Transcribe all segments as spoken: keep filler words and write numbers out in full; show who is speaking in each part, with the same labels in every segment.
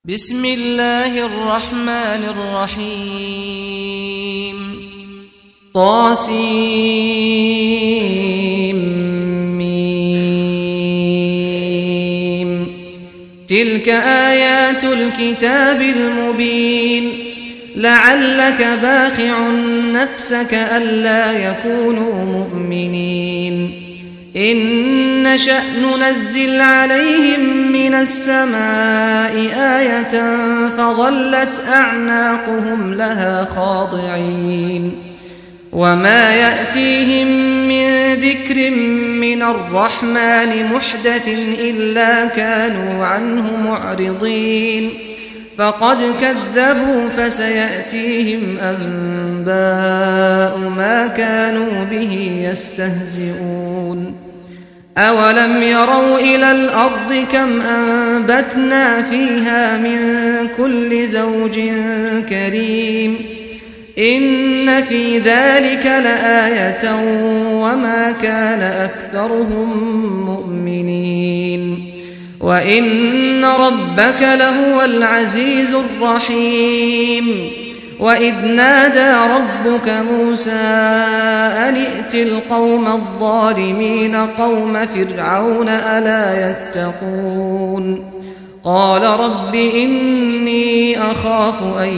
Speaker 1: بسم الله الرحمن الرحيم طاسيم تلك آيات الكتاب المبين لعلك باخع نفسك ألا يكونوا مؤمنين إن نشأ ننزل عليهم من السماء آية فظلت أعناقهم لها خاضعين وما يأتيهم من ذكر من الرحمن محدث إلا كانوا عنه معرضين فقد كذبوا فسيأتيهم أنباء ما كانوا به يستهزئون أولم يروا إلى الأرض كم أنبتنا فيها من كل زوج كريم إن في ذلك لآية وما كان أكثرهم مؤمنين وإن ربك لهو العزيز الرحيم وإذ نادى ربك موسى أن ائت القوم الظالمين قوم فرعون ألا يتقون قال رب إني أخاف أن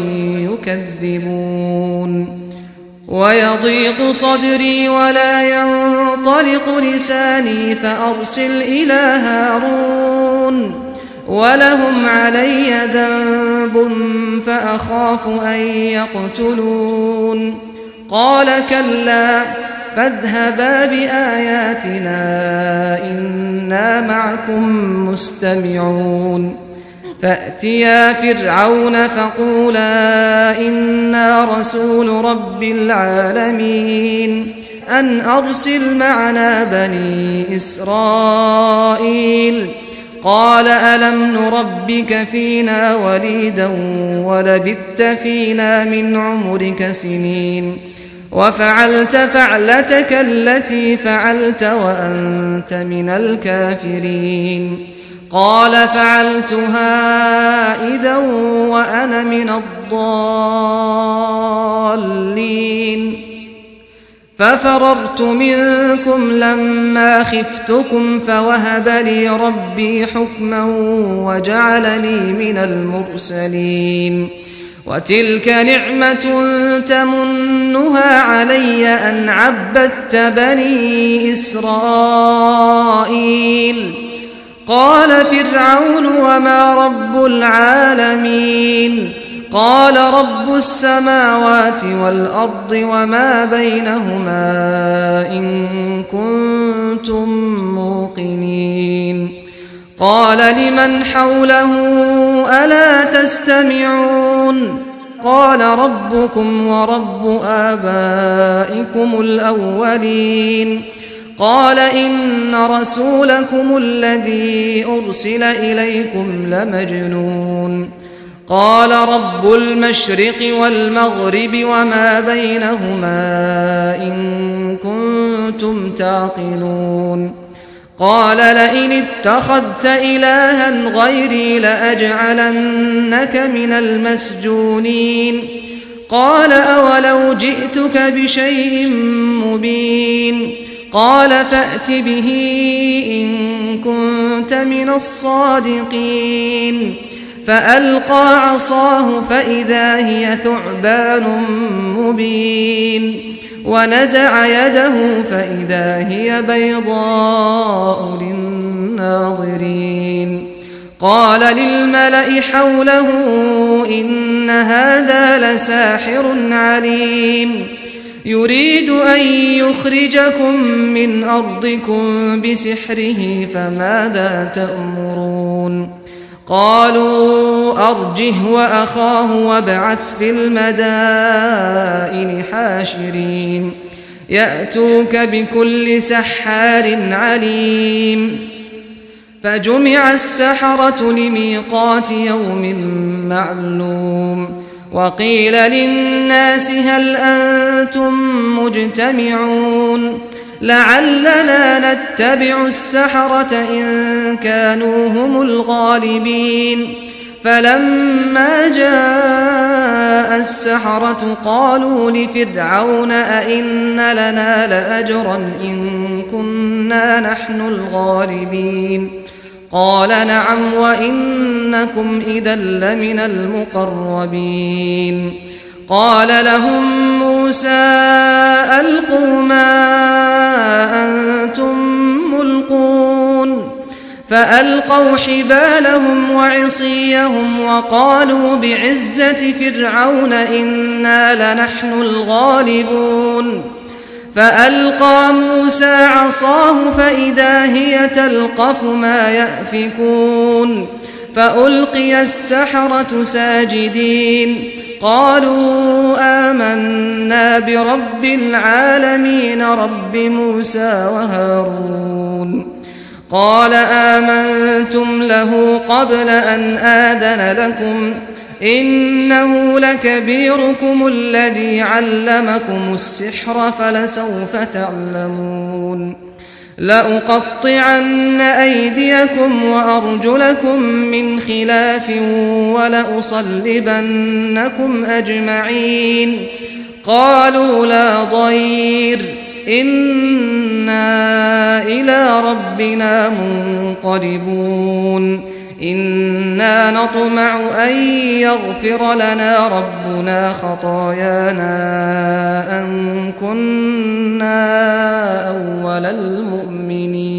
Speaker 1: يكذبون ويضيق صدري ولا ينطلق لساني فأرسل إلى هارون ولهم علي ذنب فأخاف أن يقتلون قال كلا فاذهبا بآياتنا إنا معكم مستمعون فأتيا فرعون فقولا إنا رسول رب العالمين أن أرسل معنا بني إسرائيل قال ألم نربك فينا وليدا ولبثت فينا من عمرك سنين وفعلت فعلتك التي فعلت وأنت من الكافرين قال فعلتها إذا وأنا من الضالين ففررت منكم لما خفتكم فوهب لي ربي حكما وجعلني من المرسلين وتلك نعمة تمنها علي أن عبدت بني إسرائيل قال فرعون وما رب العالمين قال رب السماوات والأرض وما بينهما إن كنتم موقنين قال لمن حوله ألا تستمعون قال ربكم ورب آبائكم الأولين قال إن رسولكم الذي أرسل إليكم لمجنون قال رب المشرق والمغرب وما بينهما إن كنتم تعقلون قال لئن اتخذت إلها غيري لأجعلنك من المسجونين قال أولو جئتك بشيء مبين قال فأت به إن كنت من الصادقين فألقى عصاه فإذا هي ثعبان مبين ونزع يده فإذا هي بيضاء للناظرين قال للملأ حوله إن هذا لساحر عليم يريد أن يخرجكم من أرضكم بسحره فماذا تأمرون قالوا أرجه وأخاه وابعث في المدائن حاشرين يأتوك بكل سحار عليم فجمع السحرة لميقات يوم معلوم وقيل للناس هل أنتم مجتمعون لعلنا نتبع السحرة إن كانوا هم الغالبين فلما جاء السحرة قالوا لفرعون أئن لنا لأجرا إن كنا نحن الغالبين قال نعم وإنكم إذا لمن المقربين قال لهم موسى ألقوا ما أنتم ملقون فألقوا حبالهم وعصيهم وقالوا بعزة فرعون إنا لنحن الغالبون فألقى موسى عصاه فإذا هي تلقف ما يأفكون فألقي السحرة ساجدين قالوا آمنا برب العالمين رب موسى وهارون قال آمنتم له قبل أن آذن لكم إنه لكبيركم الذي علمكم السحر فلسوف تعلمون لأقطعن أيديكم وأرجلكم من خلاف ولأصلبنكم أجمعين قالوا لا ضير إنا إلى ربنا منقلبون إنا نطمع أن يغفر لنا ربنا خطايانا أن كنا أول المؤمنين